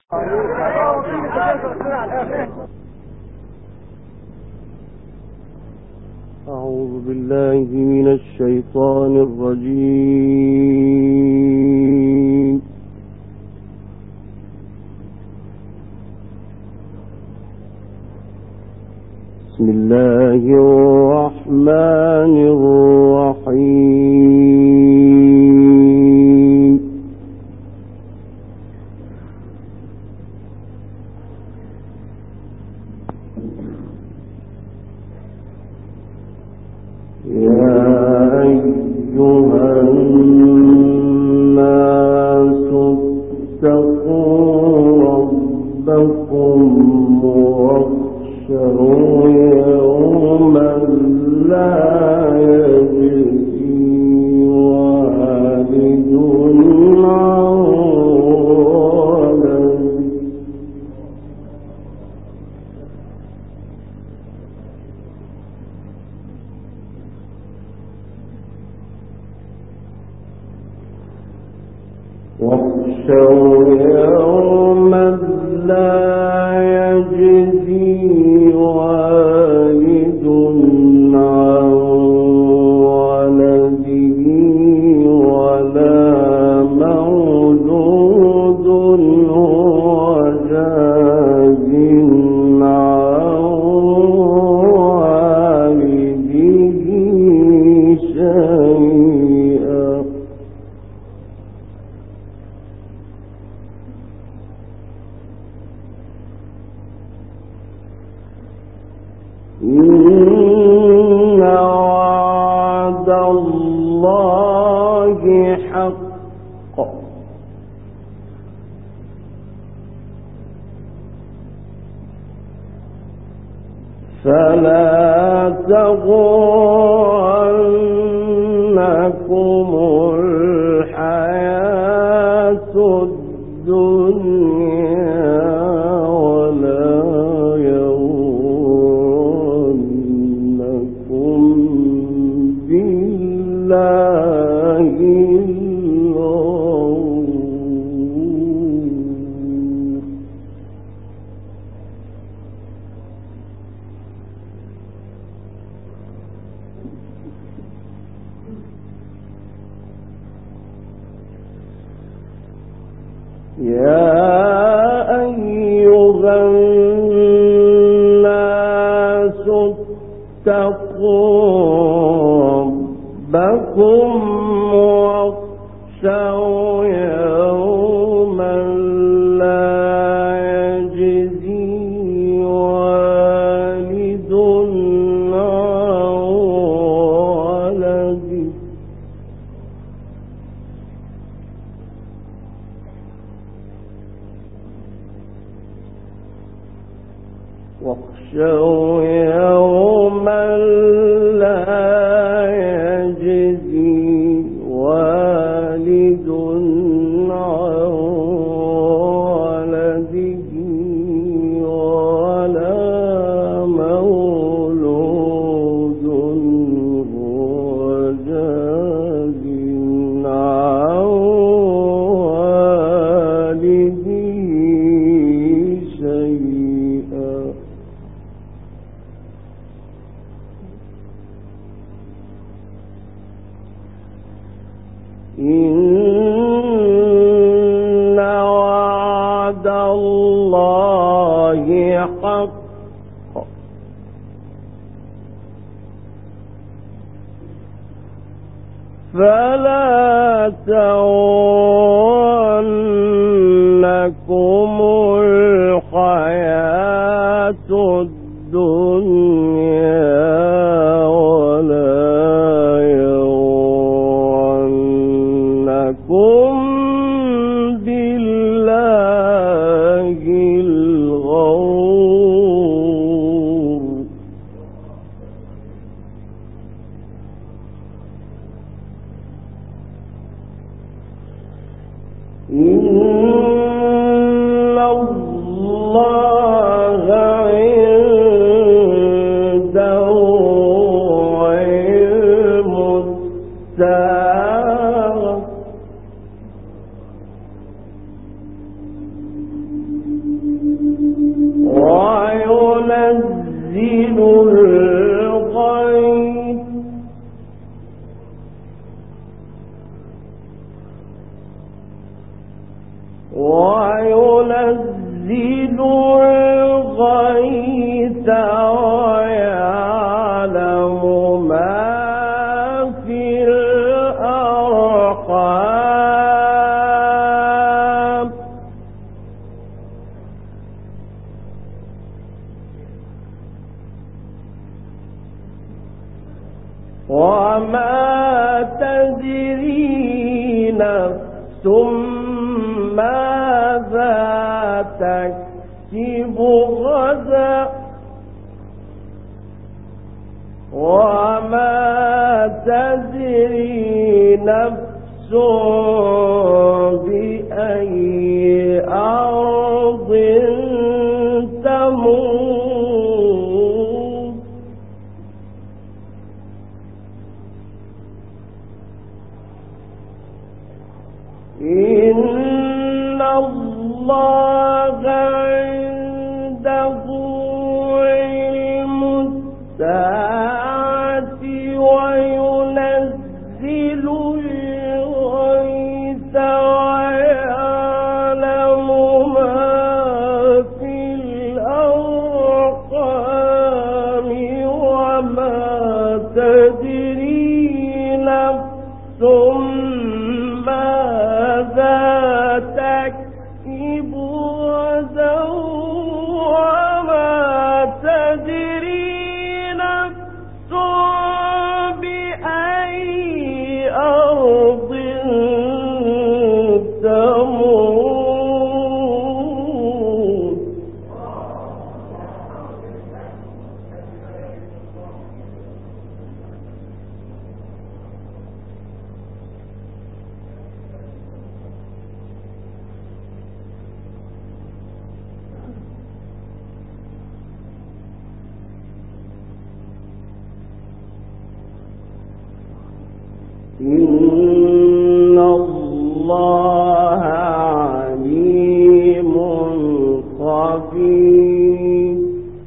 أعوذ بالله من الشيطان الرجيم. بسم الله الرحمن الرحيم. يا أيها الناس اتقوا ربكم واخشوا يوما لا يجزي والد عن ولده واخشوا يوما لا يجزي والد عن ولده ولا مولود هو جاز عن والده شيئا إن وعد الله حق فلا تغرنكم الحياة الدنيا ولا يغرنكم بالله الغرور. يا أيها الناس اتقوا ربكم واخشوا يوما لا يجزي والد عن ولده واخشوا يوما لا يجزي والد عن ولده ولا مولود هو جاز عن والده شيئا إن وعد الله حق فلا تغرنكم الحياة الدنيا ولا يغرنكم بالله الغرور. إن الله عنده علم الساعة وينزل الغيث ويعلم ما في الأرحام وما تدري نفس ماذا تكسب غدا وما تدري نفس بأي أرض تموت إن الله عنده علم الساعة وينزل الغيث ويعلم ما في الأرحام وما تدري نفس ماذا تكسب غدا وما تدري نفس بأي أرض تموت إن الله عليم خبير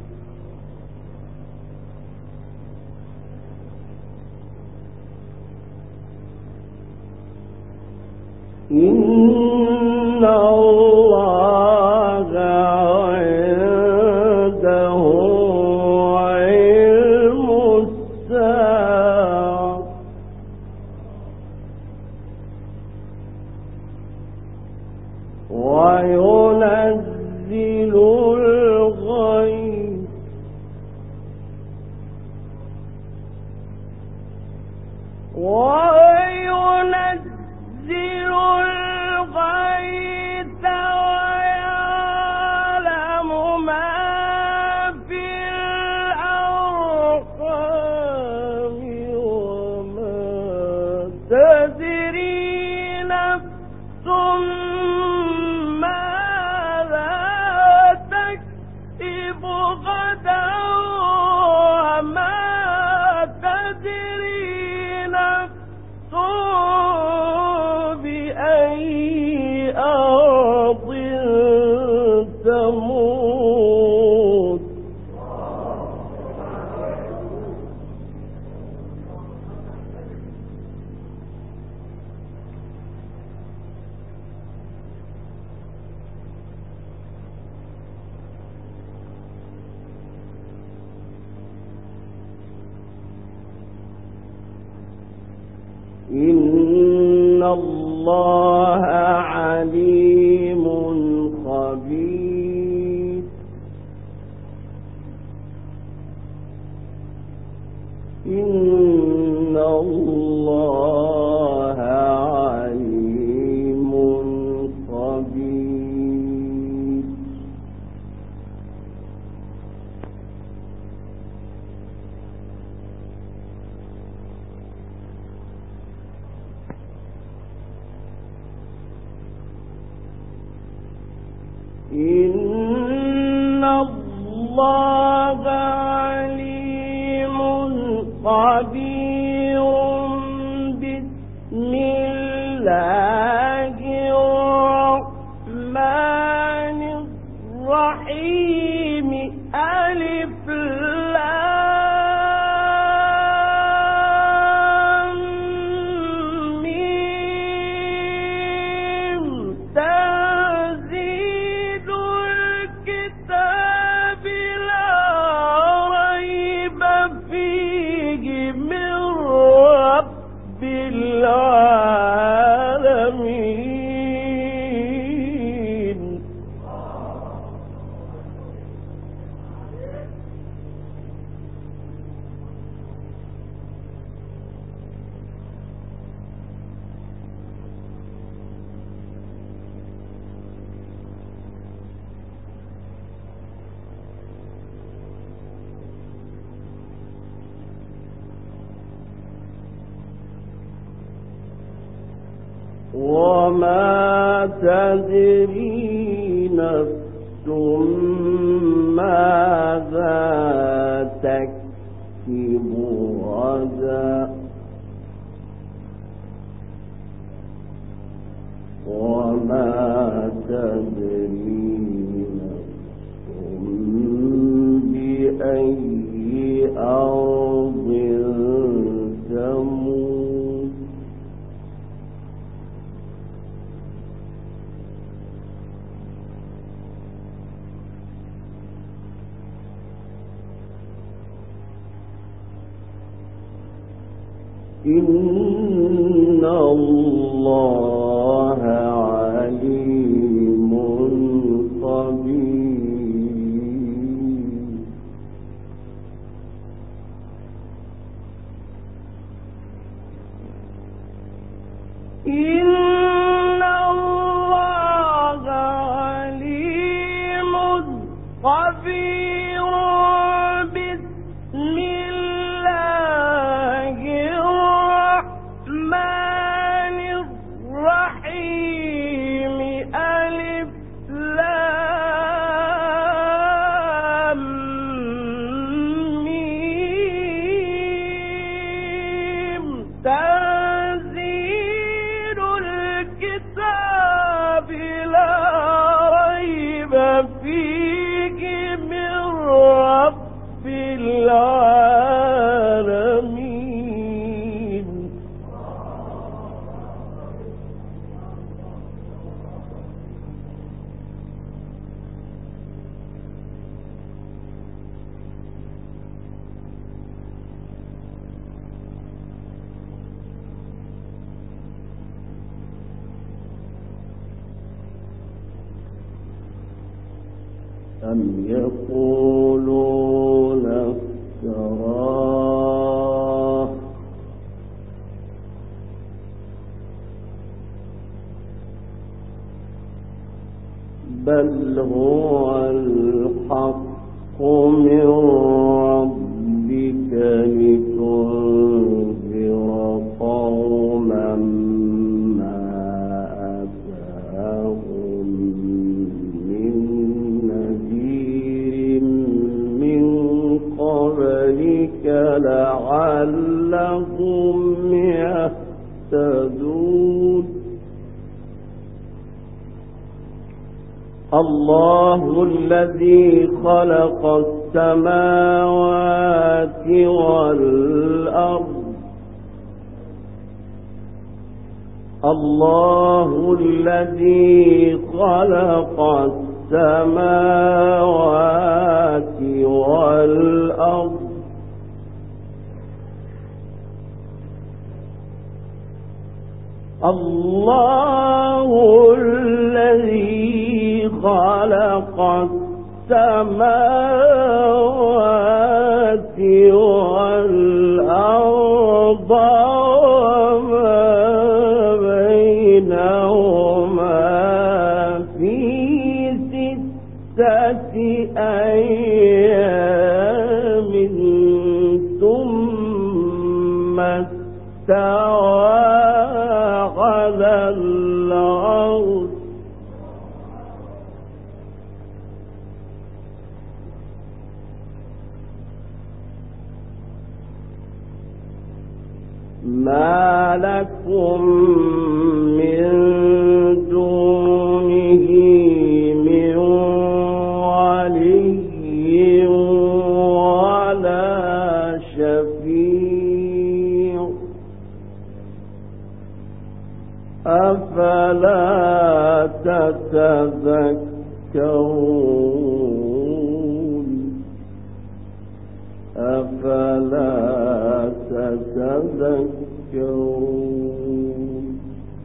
إن الله عنده علم الساعة وينزل الغيث وينزل الغيث ويعلم ما في الأرحام وما تدري نفس ماذا تكسب غدا وما تدري نفس بأي أرض تموت إن الله عليم خبير إن الله عليم خبير إن الله عليم خبير بسم الله الرحمن الرحيم ألف وما تدري نفس ماذا تكسب غدا وما تدري نفس بأي أرض تموت إن الله عليم خبير إن الله عليم خبير بسم الله الرحمن الرحيم ألف لام ميم تنزيل الكتاب لا ريب فيه من رب العالمين أم يقولون افتراه بل هو الحق من ربك لتنذر قوما ما أتاهم من نذير من قبلك لعلهم يهتدون الله الذي خلق السماوات والأرض الله الذي خلق السماوات والأرض الله الذي خلق السماوات والأرض وما بينهما في 6 أيام ثم استوى على العرش ما لكم من دونه من ولي ولا شفيع أفلا تتذكرون أفلا تتذكرون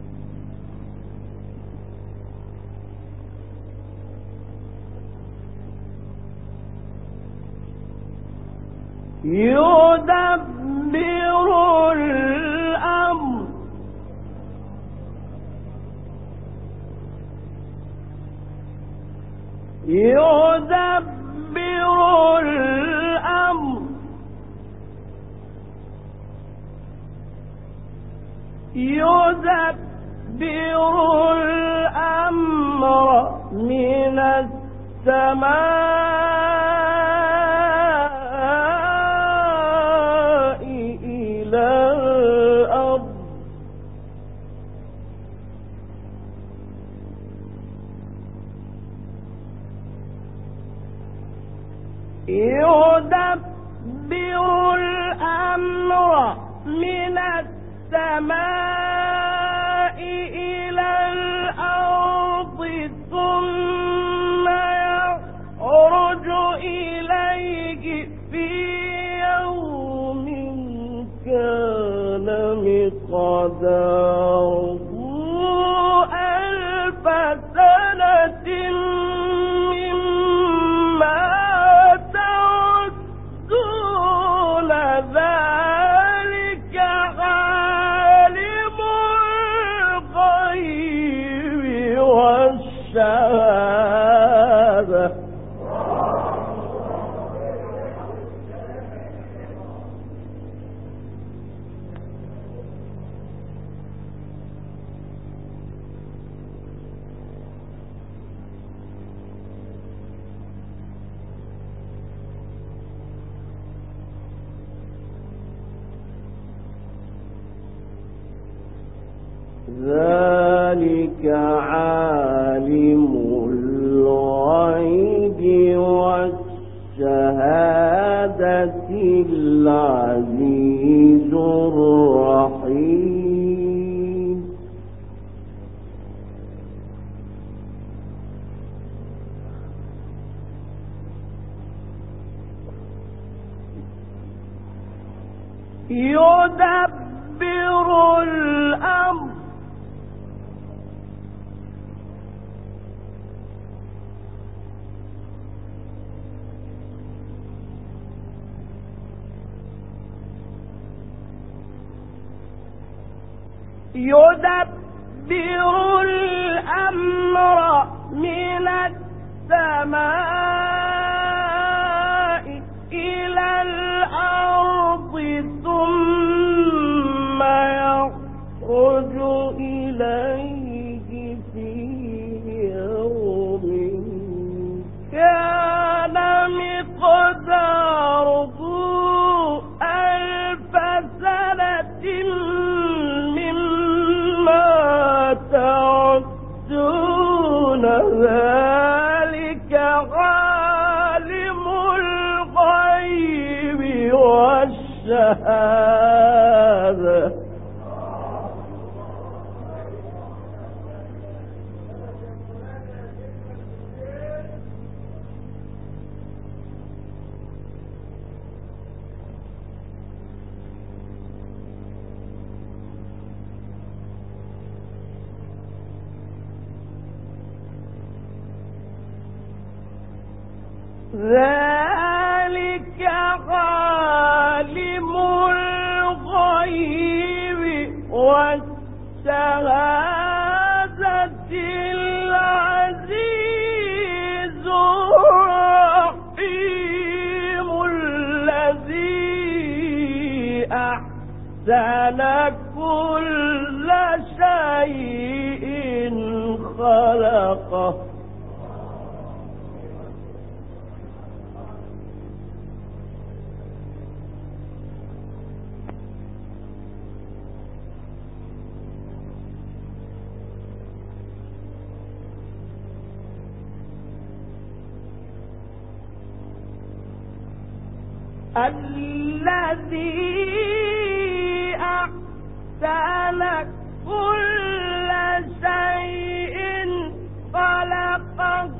يدبر الأمر يدبر الأمر يدبر الأمر من السماء إلى الأرض يدبر الأمر من السماء إلى الأرض ثم يعرج إليه في يوم كان مقداره 1000 سنة مما تعدون ذلك عالم الغيب والشهادة ذلك عالم الغيب والشهادة العزيز الرحيم يدبر الأمر من السماء إلى الأرض ثم يخرج إليه في يوم كان مقداره 1000 سنة تعدون ذلك عالم الغيب والشهادة ذلك عالم الغيب والشهادة العزيز الرحيم الذي أحسن كل شيء خلقه الذي أحسن كل شيء خلقه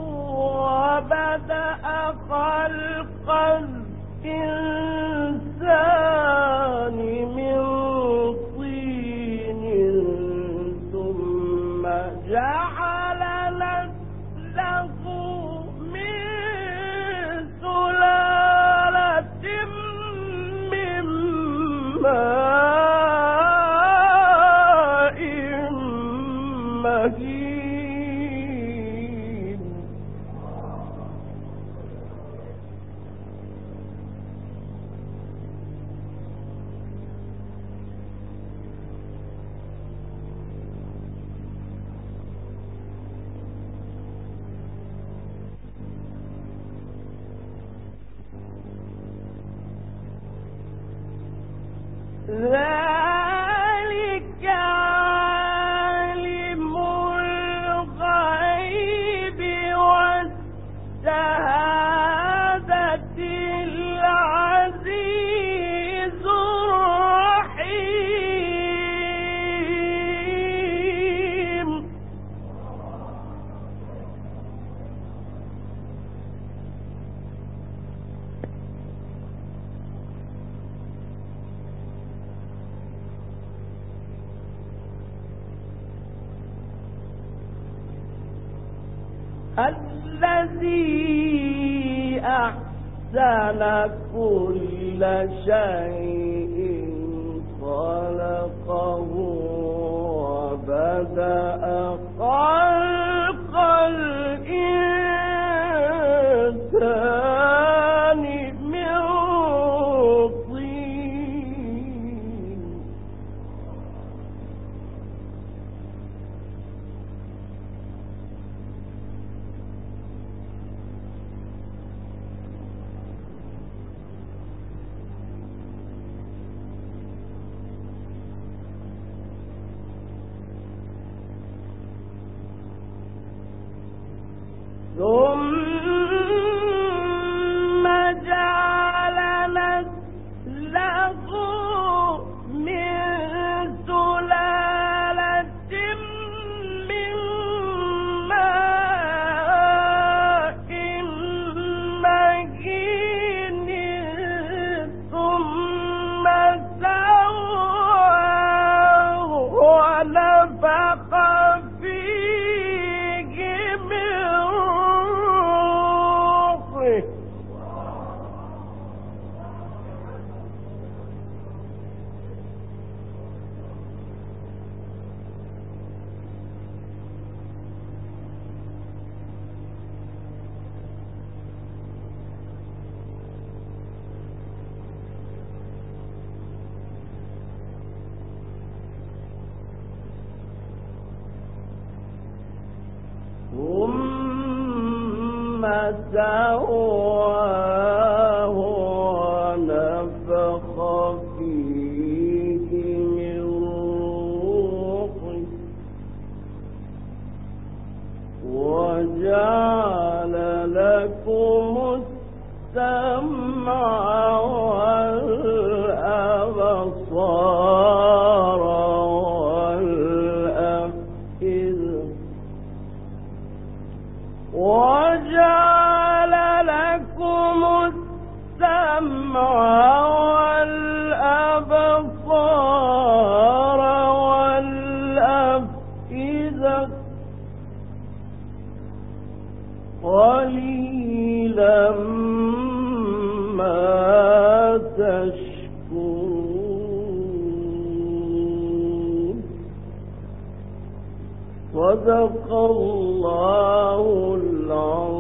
وبدأ خلق الإنسان من طين ثم جعل نسله من سلالة من ماء مهين الذي أحسن كل شيء خلقه وبدأ خلق الإنسان من طين ثم جعل نسله من سلالة من ماء مهين ثم سواه ونفخ فيه من روحه ثم سواه ونفخ فيه من روحه وجعل لكم السمع والأبصار والأفئدة وجعل لكم السمع والأبصار والأفئدة قليلا ما تشكرون. صدق الله العظيم.